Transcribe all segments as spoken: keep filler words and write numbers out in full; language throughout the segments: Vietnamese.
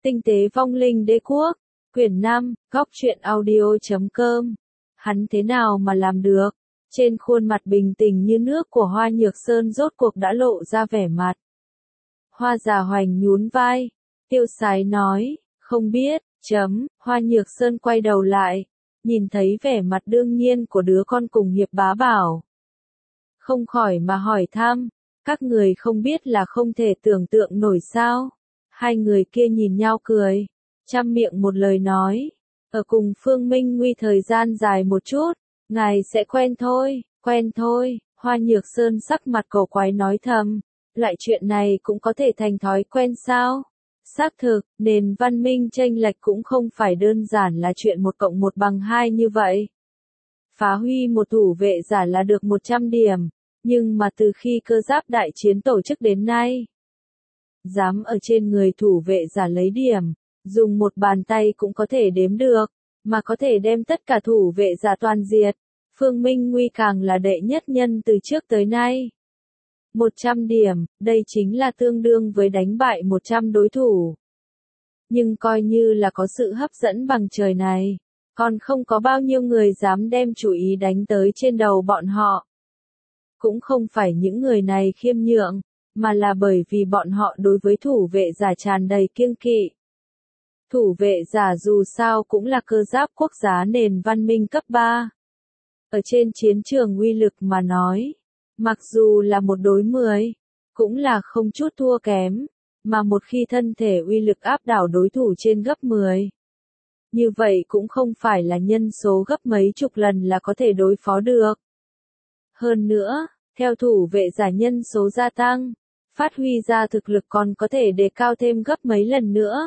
Tinh tế vong linh đế quốc, quyển năm, góc truyện audio chấm com. Hắn thế nào mà làm được? Trên khuôn mặt bình tĩnh như nước của Hoa Nhược Sơn rốt cuộc đã lộ ra vẻ mặt. Hoa Giả Hoành nhún vai, tiêu sái nói, không biết, chấm, Hoa Nhược Sơn quay đầu lại, nhìn thấy vẻ mặt đương nhiên của đứa con cùng Hiệp Bá Bảo. Không khỏi mà hỏi thăm, các người không biết là không thể tưởng tượng nổi sao? Hai người kia nhìn nhau cười, chăm miệng một lời nói, ở cùng Phương Minh Nguy thời gian dài một chút, ngài sẽ quen thôi, quen thôi, Hoa Nhược Sơn sắc mặt cổ quái nói thầm, loại chuyện này cũng có thể thành thói quen sao? Xác thực, nền văn minh chênh lệch cũng không phải đơn giản là chuyện một cộng một bằng hai như vậy. Phá huy một thủ vệ giả là được một trăm điểm, nhưng mà từ khi cơ giáp đại chiến tổ chức đến nay, dám ở trên người thủ vệ giả lấy điểm, dùng một bàn tay cũng có thể đếm được, mà có thể đem tất cả thủ vệ giả toàn diệt. Phương Minh Nguy càng là đệ nhất nhân từ trước tới nay. một trăm điểm, đây chính là tương đương với đánh bại một trăm đối thủ. Nhưng coi như là có sự hấp dẫn bằng trời này, còn không có bao nhiêu người dám đem chủ ý đánh tới trên đầu bọn họ. Cũng không phải những người này khiêm nhượng, mà là bởi vì bọn họ đối với thủ vệ giả tràn đầy kiêng kỵ. Thủ vệ giả dù sao cũng là cơ giáp quốc giá nền văn minh cấp ba. Ở trên chiến trường uy lực mà nói, mặc dù là một đối mười, cũng là không chút thua kém, mà một khi thân thể uy lực áp đảo đối thủ trên gấp mười. Như vậy cũng không phải là nhân số gấp mấy chục lần là có thể đối phó được. Hơn nữa, theo thủ vệ giả nhân số gia tăng, phát huy ra thực lực còn có thể đề cao thêm gấp mấy lần nữa.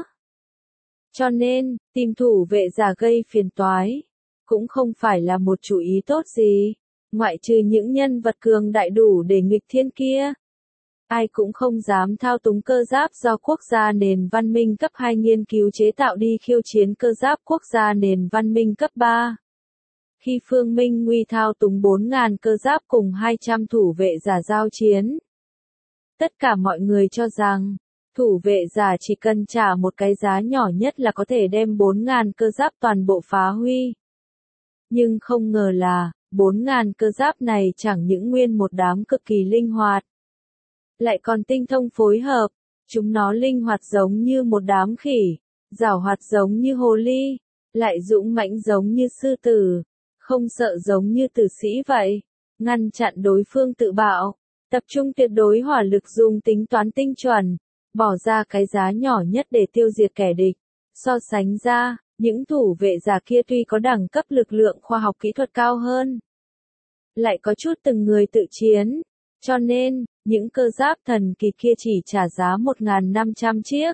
Cho nên, tìm thủ vệ giả gây phiền toái, cũng không phải là một chủ ý tốt gì, ngoại trừ những nhân vật cường đại đủ để nghịch thiên kia. Ai cũng không dám thao túng cơ giáp do quốc gia nền văn minh cấp hai nghiên cứu chế tạo đi khiêu chiến cơ giáp quốc gia nền văn minh cấp ba. Khi Phương Minh Nguy thao túng bốn nghìn cơ giáp cùng hai trăm thủ vệ giả giao chiến, tất cả mọi người cho rằng, thủ vệ giả chỉ cần trả một cái giá nhỏ nhất là có thể đem bốn nghìn cơ giáp toàn bộ phá huy. Nhưng không ngờ là, bốn nghìn cơ giáp này chẳng những nguyên một đám cực kỳ linh hoạt, lại còn tinh thông phối hợp, chúng nó linh hoạt giống như một đám khỉ, giảo hoạt giống như hồ ly, lại dũng mãnh giống như sư tử, không sợ giống như tử sĩ vậy, ngăn chặn đối phương tự bạo, tập trung tuyệt đối hỏa lực dùng tính toán tinh chuẩn, bỏ ra cái giá nhỏ nhất để tiêu diệt kẻ địch. So sánh ra, những thủ vệ giả kia tuy có đẳng cấp lực lượng khoa học kỹ thuật cao hơn, lại có chút từng người tự chiến, cho nên, những cơ giáp thần kỳ kia chỉ trả giá một nghìn năm trăm chiếc.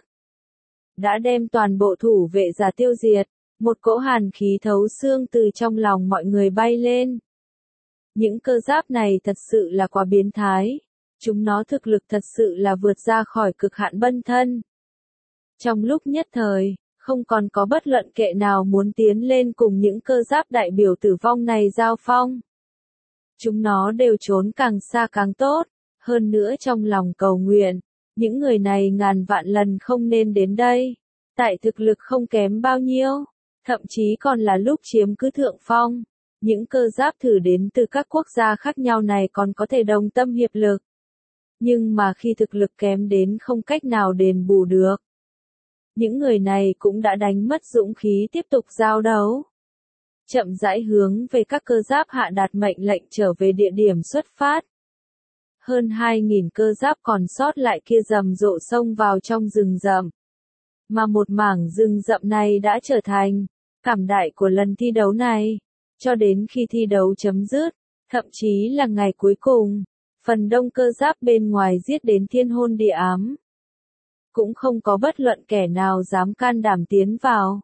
Đã đem toàn bộ thủ vệ giả tiêu diệt, một cỗ hàn khí thấu xương từ trong lòng mọi người bay lên. Những cơ giáp này thật sự là quá biến thái, chúng nó thực lực thật sự là vượt ra khỏi cực hạn bân thân. Trong lúc nhất thời, không còn có bất luận kẻ nào muốn tiến lên cùng những cơ giáp đại biểu tử vong này giao phong. Chúng nó đều trốn càng xa càng tốt, hơn nữa trong lòng cầu nguyện, những người này ngàn vạn lần không nên đến đây, tại thực lực không kém bao nhiêu, thậm chí còn là lúc chiếm cứ thượng phong, những cơ giáp thử đến từ các quốc gia khác nhau này còn có thể đồng tâm hiệp lực. Nhưng mà khi thực lực kém đến không cách nào đền bù được, những người này cũng đã đánh mất dũng khí tiếp tục giao đấu. Chậm rãi hướng về các cơ giáp hạ đạt mệnh lệnh trở về địa điểm xuất phát. Hơn hai nghìn cơ giáp còn sót lại kia rầm rộ xông vào trong rừng rậm. Mà một mảng rừng rậm này đã trở thành cảm đại của lần thi đấu này. Cho đến khi thi đấu chấm dứt, thậm chí là ngày cuối cùng, phần đông cơ giáp bên ngoài giết đến thiên hôn địa ám. Cũng không có bất luận kẻ nào dám can đảm tiến vào.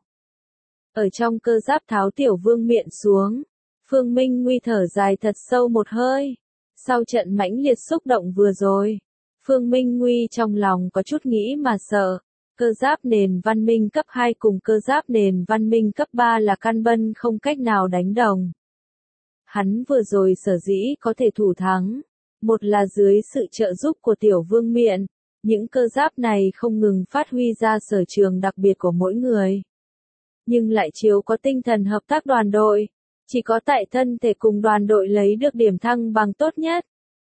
Ở trong cơ giáp tháo tiểu vương miện xuống, Phương Minh Nguy thở dài thật sâu một hơi. Sau trận mãnh liệt xúc động vừa rồi, Phương Minh Nguy trong lòng có chút nghĩ mà sợ, cơ giáp nền văn minh cấp hai cùng cơ giáp nền văn minh cấp ba là căn bân không cách nào đánh đồng. Hắn vừa rồi sở dĩ có thể thủ thắng, một là dưới sự trợ giúp của tiểu vương miện, Những cơ giáp này không ngừng phát huy ra sở trường đặc biệt của mỗi người, nhưng lại chiếu có tinh thần hợp tác đoàn đội. Chỉ có tại thân thể cùng đoàn đội lấy được điểm thăng bằng tốt nhất,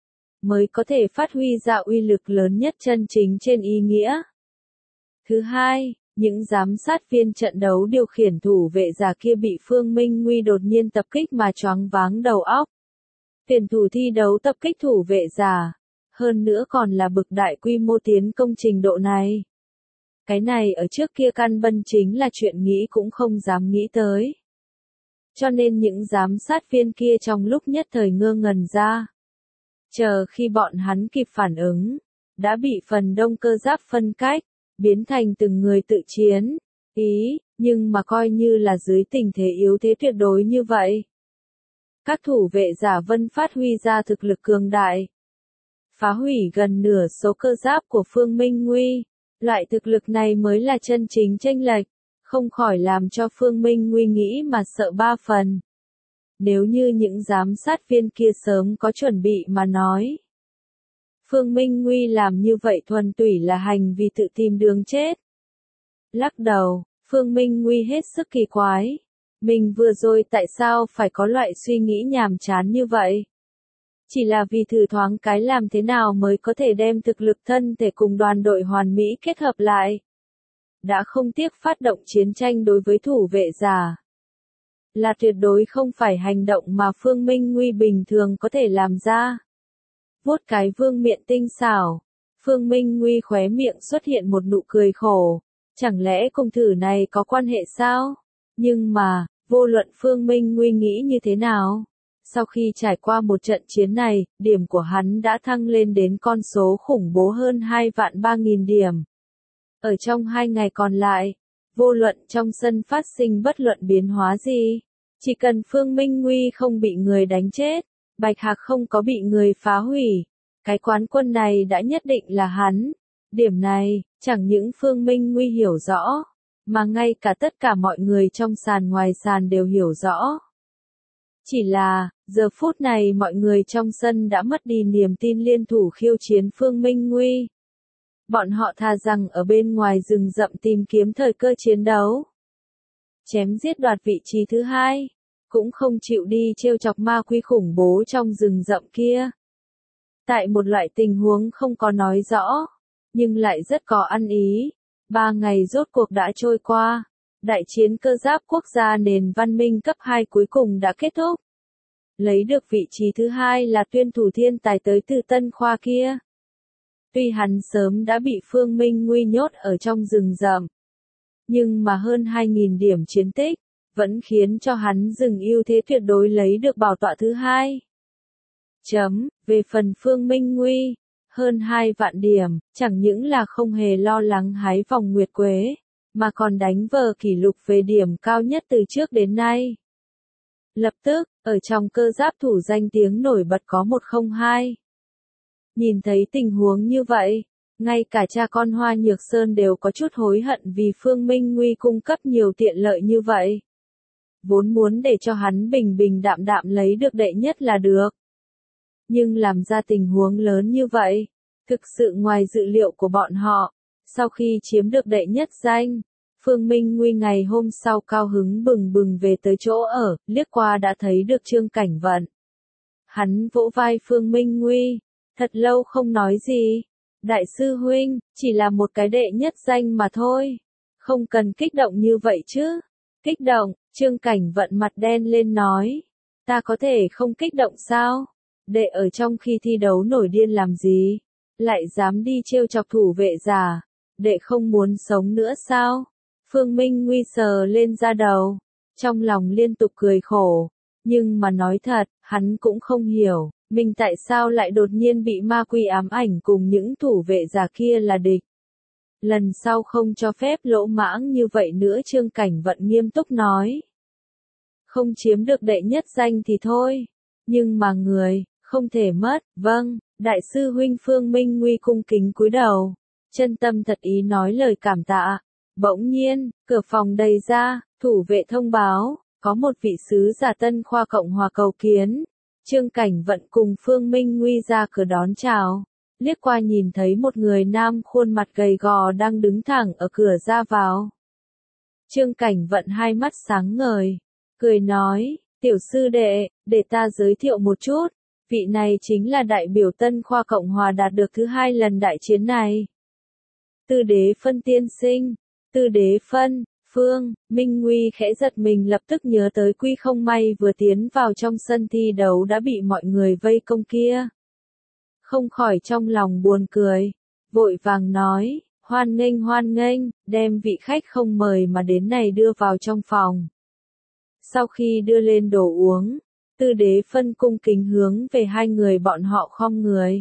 mới có thể phát huy ra uy lực lớn nhất chân chính trên ý nghĩa. Thứ hai, những giám sát viên trận đấu điều khiển thủ vệ giả kia bị Phương Minh Nguy đột nhiên tập kích mà choáng váng đầu óc. Tuyển thủ thi đấu tập kích thủ vệ giả, hơn nữa còn là bực đại quy mô tiến công trình độ này. Cái này ở trước kia căn bân chính là chuyện nghĩ cũng không dám nghĩ tới. Cho nên những giám sát viên kia trong lúc nhất thời ngơ ngẩn ra. Chờ khi bọn hắn kịp phản ứng, đã bị phần đông cơ giáp phân cách, biến thành từng người tự chiến. Ý, nhưng mà coi như là dưới tình thế yếu thế tuyệt đối như vậy. Các thủ vệ giả vân phát huy ra thực lực cường đại, phá hủy gần nửa số cơ giáp của Phương Minh Nguy. Loại thực lực này mới là chân chính chênh lệch, không khỏi làm cho Phương Minh Nguy nghĩ mà sợ ba phần. Nếu như những giám sát viên kia sớm có chuẩn bị mà nói, Phương Minh Nguy làm như vậy thuần túy là hành vi tự tìm đường chết. Lắc đầu, Phương Minh Nguy hết sức kỳ quái. Mình vừa rồi tại sao phải có loại suy nghĩ nhàm chán như vậy? Chỉ là vì thử thoáng cái làm thế nào mới có thể đem thực lực thân thể cùng đoàn đội hoàn mỹ kết hợp lại. Đã không tiếc phát động chiến tranh đối với thủ vệ giả. Là tuyệt đối không phải hành động mà Phương Minh Nguy bình thường có thể làm ra. Vuốt cái vương miện tinh xảo, Phương Minh Nguy khóe miệng xuất hiện một nụ cười khổ. Chẳng lẽ cung thử này có quan hệ sao? Nhưng mà, vô luận Phương Minh Nguy nghĩ như thế nào? Sau khi trải qua một trận chiến này, điểm của hắn đã thăng lên đến con số khủng bố hơn hai vạn ba nghìn điểm. Ở trong hai ngày còn lại, vô luận trong sân phát sinh bất luận biến hóa gì, chỉ cần Phương Minh Nguy không bị người đánh chết, Bạch Hạc không có bị người phá hủy, cái quán quân này đã nhất định là hắn. Điểm này, chẳng những Phương Minh Nguy hiểu rõ, mà ngay cả tất cả mọi người trong sàn ngoài sàn đều hiểu rõ. Chỉ là, giờ phút này mọi người trong sân đã mất đi niềm tin liên thủ khiêu chiến Phương Minh Nguy. Bọn họ thà rằng ở bên ngoài rừng rậm tìm kiếm thời cơ chiến đấu, chém giết đoạt vị trí thứ hai, cũng không chịu đi trêu chọc ma quy khủng bố trong rừng rậm kia. Tại một loại tình huống không có nói rõ, nhưng lại rất có ăn ý, ba ngày rốt cuộc đã trôi qua. Đại chiến cơ giáp quốc gia nền văn minh cấp hai cuối cùng đã kết thúc. Lấy được vị trí thứ hai là tuyển thủ thiên tài tới từ Tân Khoa kia. Tuy hắn sớm đã bị Phương Minh Nguy nhốt ở trong rừng rậm, nhưng mà hơn hai nghìn điểm chiến tích, vẫn khiến cho hắn dừng ưu thế tuyệt đối lấy được bảo tọa thứ hai. Chấm, về phần Phương Minh Nguy, hơn hai vạn điểm, chẳng những là không hề lo lắng hái vòng nguyệt quế, mà còn đánh vỡ kỷ lục về điểm cao nhất từ trước đến nay. Lập tức, ở trong cơ giáp thủ danh tiếng nổi bật có một không hai. Nhìn thấy tình huống như vậy, ngay cả cha con Hoa Nhược Sơn đều có chút hối hận vì Phương Minh Nguy cung cấp nhiều tiện lợi như vậy. Vốn muốn để cho hắn bình bình đạm đạm lấy được đệ nhất là được. Nhưng làm ra tình huống lớn như vậy, thực sự ngoài dự liệu của bọn họ. Sau khi chiếm được đệ nhất danh, Phương Minh Nguy ngày hôm sau cao hứng bừng bừng về tới chỗ ở, liếc qua đã thấy được Trương Cảnh Vận. Hắn vỗ vai Phương Minh Nguy, thật lâu không nói gì. Đại sư huynh, chỉ là một cái đệ nhất danh mà thôi. Không cần kích động như vậy chứ. Kích động, Trương Cảnh Vận mặt đen lên nói. Ta có thể không kích động sao? Đệ ở trong khi thi đấu nổi điên làm gì? Lại dám đi trêu chọc thủ vệ giả. Đệ không muốn sống nữa sao? Phương Minh Nguy sờ lên da đầu. Trong lòng liên tục cười khổ. Nhưng mà nói thật, hắn cũng không hiểu. Mình tại sao lại đột nhiên bị ma quy ám ảnh cùng những thủ vệ giả kia là địch. Lần sau không cho phép lỗ mãng như vậy nữa. Trương Cảnh Vận nghiêm túc nói. Không chiếm được đệ nhất danh thì thôi. Nhưng mà người, không thể mất. Vâng, đại sư huynh. Phương Minh Nguy cung kính cúi đầu. Chân tâm thật ý nói lời cảm tạ. Bỗng nhiên, cửa phòng đầy ra, thủ vệ thông báo, có một vị sứ giả Tân Khoa Cộng Hòa cầu kiến. Trương Cảnh Vận cùng Phương Minh Nguy ra cửa đón chào. liếc qua nhìn thấy một người nam khuôn mặt gầy gò đang đứng thẳng ở cửa ra vào. Trương Cảnh Vận hai mắt sáng ngời, cười nói, tiểu sư đệ, để ta giới thiệu một chút, vị này chính là đại biểu Tân Khoa Cộng Hòa đạt được thứ hai lần đại chiến này. Tư Đế Phân tiên sinh, Tư Đế Phân, Phương, Minh Nguy khẽ giật mình lập tức nhớ tới Quy Không May vừa tiến vào trong sân thi đấu đã bị mọi người vây công kia. Không khỏi trong lòng buồn cười, vội vàng nói, hoan nghênh hoan nghênh, đem vị khách không mời mà đến này đưa vào trong phòng. Sau khi đưa lên đồ uống, Tư Đế Phân cung kính hướng về hai người bọn họ khom người.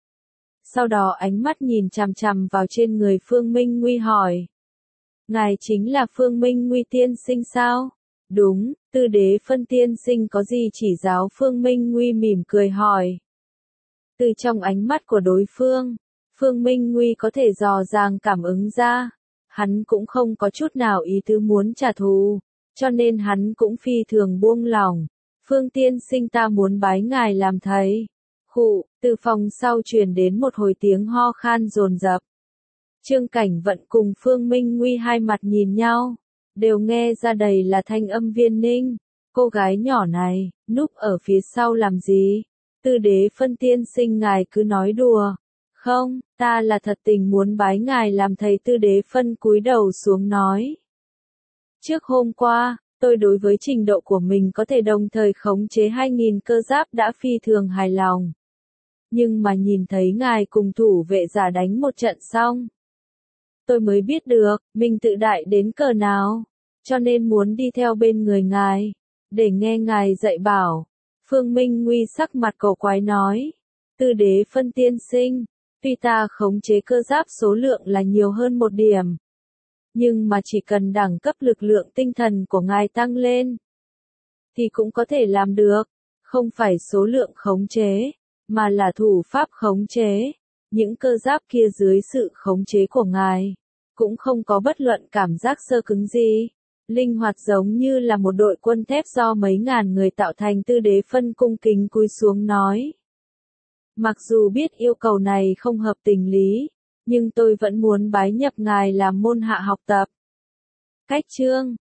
Sau đó ánh mắt nhìn chằm chằm vào trên người Phương Minh Nguy hỏi. Ngài chính là Phương Minh Nguy tiên sinh sao? Đúng, Tư Đế Phân tiên sinh có gì chỉ giáo? Phương Minh Nguy mỉm cười hỏi. Từ trong ánh mắt của đối phương, Phương Minh Nguy có thể dò dàng cảm ứng ra, hắn cũng không có chút nào ý tứ muốn trả thù, cho nên hắn cũng phi thường buông lỏng. Phương tiên sinh ta muốn bái ngài làm thầy. Khụ, từ phòng sau truyền đến một hồi tiếng ho khan dồn dập. Trương Cảnh Vận cùng Phương Minh Nguy hai mặt nhìn nhau, đều nghe ra đầy là thanh âm Viên Ninh. Cô gái nhỏ này, núp ở phía sau làm gì? Tư Đế Phân tiên sinh ngài cứ nói đùa. Không, ta là thật tình muốn bái ngài làm thầy. Tư Đế Phân cúi đầu xuống nói. Trước hôm qua, tôi đối với trình độ của mình có thể đồng thời khống chế hai nghìn cơ giáp đã phi thường hài lòng. Nhưng mà nhìn thấy ngài cùng thủ vệ giả đánh một trận xong, tôi mới biết được, mình tự đại đến cỡ nào, cho nên muốn đi theo bên người ngài, để nghe ngài dạy bảo. Phương Minh Nguy sắc mặt cổ quái nói, Tư Đế Phân tiên sinh, tuy ta khống chế cơ giáp số lượng là nhiều hơn một điểm, nhưng mà chỉ cần đẳng cấp lực lượng tinh thần của ngài tăng lên, thì cũng có thể làm được, không phải số lượng khống chế, mà là thủ pháp khống chế. Những cơ giáp kia dưới sự khống chế của ngài, cũng không có bất luận cảm giác xơ cứng gì, linh hoạt giống như là một đội quân thép do mấy ngàn người tạo thành. Tư Đế Phân cung kính cúi xuống nói. Mặc dù biết yêu cầu này không hợp tình lý, nhưng tôi vẫn muốn bái nhập ngài làm môn hạ học tập. Cách chương